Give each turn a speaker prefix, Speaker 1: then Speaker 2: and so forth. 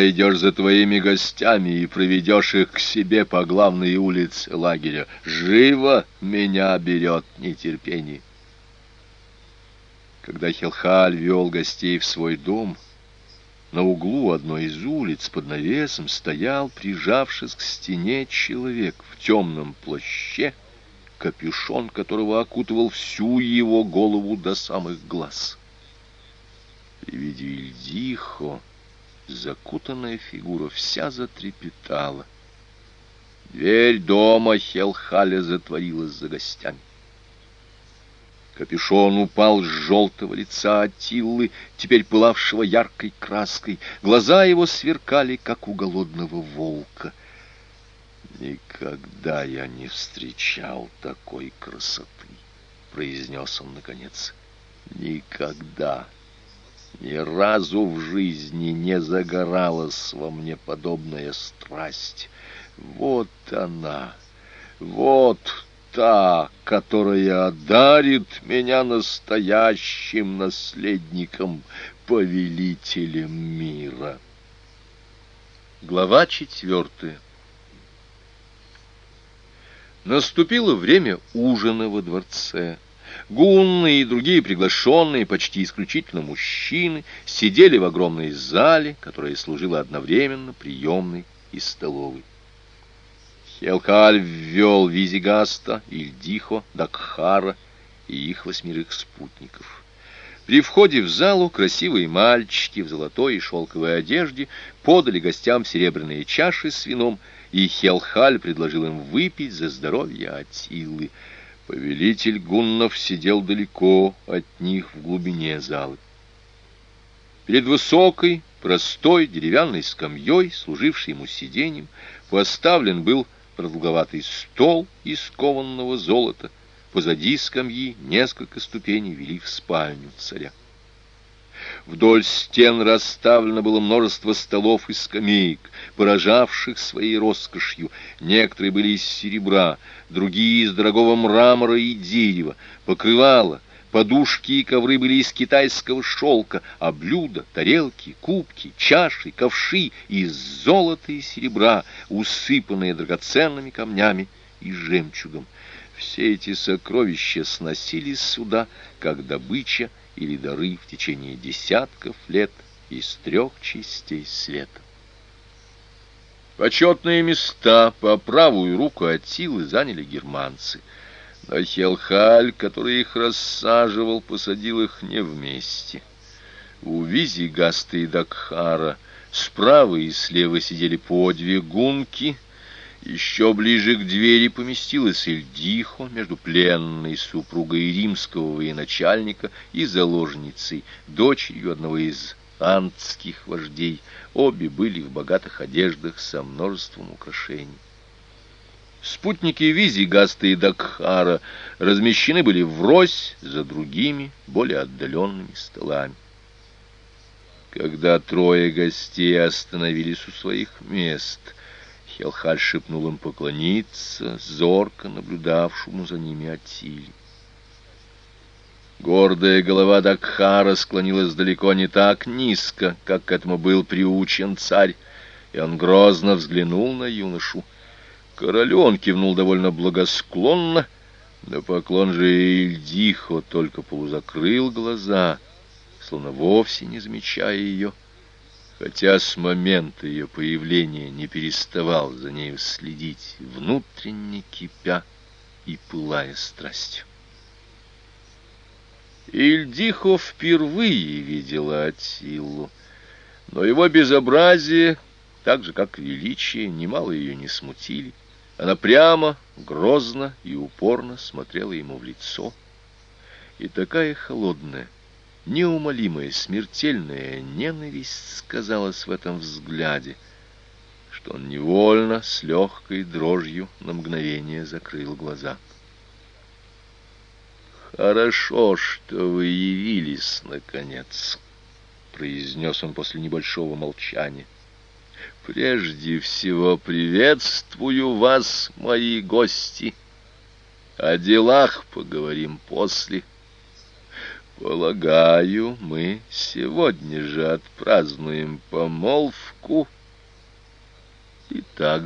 Speaker 1: идешь за твоими гостями и проведешь их к себе по главной улице лагеря. Живо меня берет нетерпение». Когда Хелхаль вел гостей в свой дом, на углу одной из улиц под навесом стоял, прижавшись к стене, человек в темном плаще, капюшон которого окутывал всю его голову до самых глаз. При виде Ильдихо закутанная фигура вся затрепетала. Дверь дома Хелхаля затворилась за гостями. Капюшон упал с желтого лица Аттилы, теперь пылавшего яркой краской. Глаза его сверкали, как у голодного волка. «Никогда я не встречал такой красоты», — произнес он наконец. «Никогда, ни разу в жизни не загоралась во мне подобная страсть. Вот она, вот та, которая одарит меня настоящим наследником, повелителем мира». Глава 4. Наступило время ужина во дворце. Гунны и другие приглашенные, почти исключительно мужчины, сидели в огромной зале, которая служила одновременно приемной и столовой. Хелхаль ввел Визигаста, Ильдихо, Дакхара и их 8 спутников. При входе в залу красивые мальчики в золотой и шелковой одежде подали гостям серебряные чаши с вином, и Хелхаль предложил им выпить за здоровье Аттилы. Повелитель гуннов сидел далеко от них в глубине залы. Перед высокой, простой деревянной скамьей, служившей ему сиденьем, поставлен был продолговатый стол из кованного золота. Позади скамьи несколько ступеней вели в спальню царя. Вдоль стен расставлено было множество столов и скамеек, поражавших своей роскошью. Некоторые были из серебра, другие из дорогого мрамора и дерева. Покрывала, подушки и ковры были из китайского шелка, а блюда, тарелки, кубки, чаши, ковши из золота и серебра, усыпанные драгоценными камнями и жемчугом. Все эти сокровища сносились сюда, как добыча или дары в течение десятков лет из 3 частей света. Почетные места по правую руку Аттилы заняли германцы, но Хелхаль, который их рассаживал, посадил их не вместе. У Визигаста и Дакхара справа и слева сидели по 2 гунки. Еще ближе к двери поместилась Ильдихо между пленной супругой римского военачальника и заложницей, дочерью одного из андских вождей. Обе были в богатых одеждах со множеством украшений. Спутники Визигаста и Дакхара размещены были врозь за другими, более отдаленными столами. Когда 3 гостей остановились у своих мест, Хелхаль шепнул им поклониться, зорко наблюдавшему за ними Аттиле. Гордая голова Дакхара склонилась далеко не так низко, как к этому был приучен царь, и он грозно взглянул на юношу. Королю он кивнул довольно благосклонно, на поклон же Ильдихо только полузакрыл глаза, словно вовсе не замечая ее, хотя с момента ее появления не переставал за нею следить, внутренне кипя и пылая страстью. Ильдихо впервые видела Аттилу, но его безобразие, так же как величие, немало ее не смутили. Она прямо, грозно и упорно смотрела ему в лицо, и такая холодная, неумолимая, смертельная ненависть сказалась в этом взгляде, что он невольно, с легкой дрожью, на мгновение закрыл глаза. «Хорошо, что вы явились, наконец», — произнес он после небольшого молчания. «Прежде всего приветствую вас, мои гости. О делах поговорим после. Полагаю, мы сегодня же отпразднуем помолвку и так